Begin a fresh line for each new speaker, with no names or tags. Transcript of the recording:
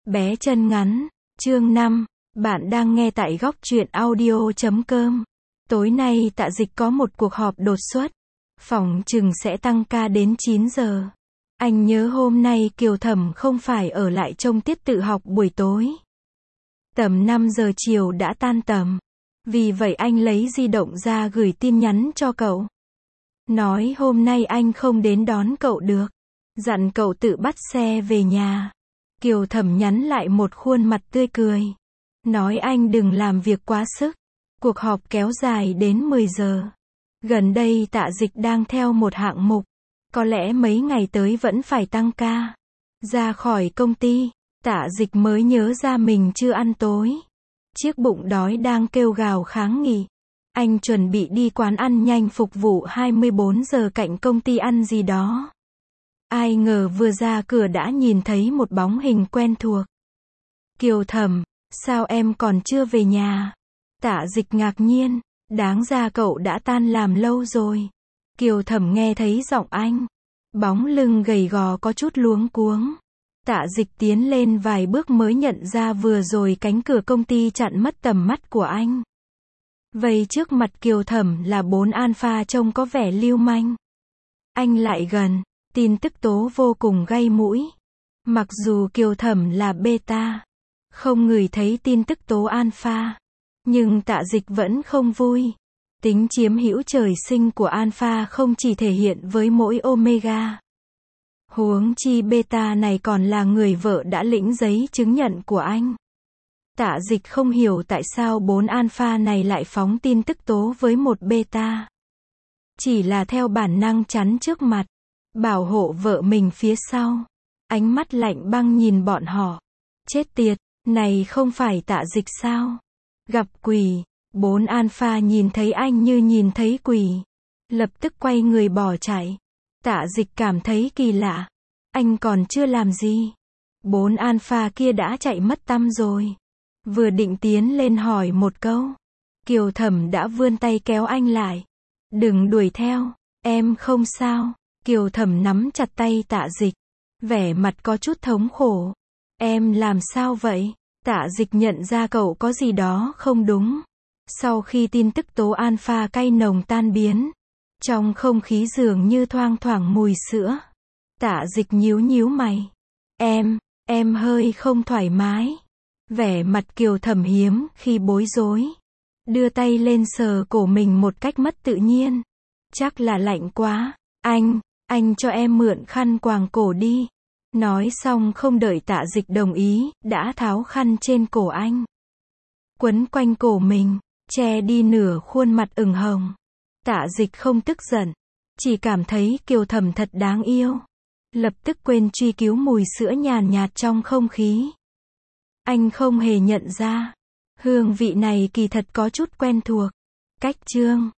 Bé chân ngắn, chương 5, bạn đang nghe tại góc truyện audio.com. Tối nay Tạ Dịch có một cuộc họp đột xuất, phỏng chừng sẽ tăng ca đến 9 giờ. Anh nhớ hôm nay Kiều Thẩm không phải ở lại trông tiết tự học buổi tối. Tầm 5 giờ chiều đã tan tầm. Vì vậy anh lấy di động ra gửi tin nhắn cho cậu. Nói hôm nay anh không đến đón cậu được. Dặn cậu tự bắt xe về nhà. Kiều Thẩm nhắn lại một khuôn mặt tươi cười. Nói anh đừng làm việc quá sức. Cuộc họp kéo dài đến 10 giờ. Gần đây Tạ Dịch đang theo một hạng mục. Có lẽ mấy ngày tới vẫn phải tăng ca. Ra khỏi công ty, Tạ Dịch mới nhớ ra mình chưa ăn tối. Chiếc bụng đói đang kêu gào kháng nghị. Anh chuẩn bị đi quán ăn nhanh phục vụ 24 giờ cạnh công ty ăn gì đó. Ai ngờ vừa ra cửa đã nhìn thấy một bóng hình quen thuộc. Kiều Thẩm, sao em còn chưa về nhà? Tạ Dịch ngạc nhiên, đáng ra cậu đã tan làm lâu rồi. Kiều Thẩm nghe thấy giọng anh. Bóng lưng gầy gò có chút luống cuống. Tạ Dịch tiến lên vài bước mới nhận ra vừa rồi cánh cửa công ty chặn mất tầm mắt của anh. Vậy trước mặt Kiều Thẩm là 4 alpha trông có vẻ lưu manh. Anh lại gần, tin tức tố vô cùng gay mũi. Mặc dù Kiều Thẩm là beta, không ngửi thấy tin tức tố alpha, nhưng Tạ Dịch vẫn không vui. Tính chiếm hữu trời sinh của alpha không chỉ thể hiện với mỗi omega. Huống chi beta này còn là người vợ đã lĩnh giấy chứng nhận của anh. Tạ Dịch không hiểu tại sao 4 alpha này lại phóng tin tức tố với một beta. Chỉ là theo bản năng chắn trước mặt, bảo hộ vợ mình phía sau. Ánh mắt lạnh băng nhìn bọn họ. Chết tiệt, này không phải Tạ Dịch sao? Gặp quỷ. 4 alpha nhìn thấy anh như nhìn thấy quỷ. Lập tức quay người bỏ chạy. Tạ Dịch cảm thấy kỳ lạ. Anh còn chưa làm gì. 4 alpha kia đã chạy mất tăm rồi. Vừa định tiến lên hỏi một câu, Kiều Thẩm đã vươn tay kéo anh lại. Đừng đuổi theo, em không sao. Kiều Thẩm nắm chặt tay Tạ Dịch, vẻ mặt có chút thống khổ. Em làm sao vậy? Tạ Dịch nhận ra cậu có gì đó không đúng. Sau khi tin tức tố alpha cay nồng tan biến, trong không khí dường như thoang thoảng mùi sữa. Tạ Dịch nhíu nhíu mày. Em hơi không thoải mái. Vẻ mặt Kiều Thẩm hiếm khi bối rối. Đưa tay lên sờ cổ mình một cách mất tự nhiên. Chắc là lạnh quá. Anh cho em mượn khăn quàng cổ đi. Nói xong không đợi Tạ Dịch đồng ý, đã tháo khăn trên cổ anh. Quấn quanh cổ mình, che đi nửa khuôn mặt ửng hồng. Tạ Dịch không tức giận, chỉ cảm thấy Kiều Thẩm thật đáng yêu. Lập tức quên truy cứu mùi sữa nhàn nhạt trong không khí. Anh không hề nhận ra. Hương vị này kỳ thật có chút quen thuộc. Cách chương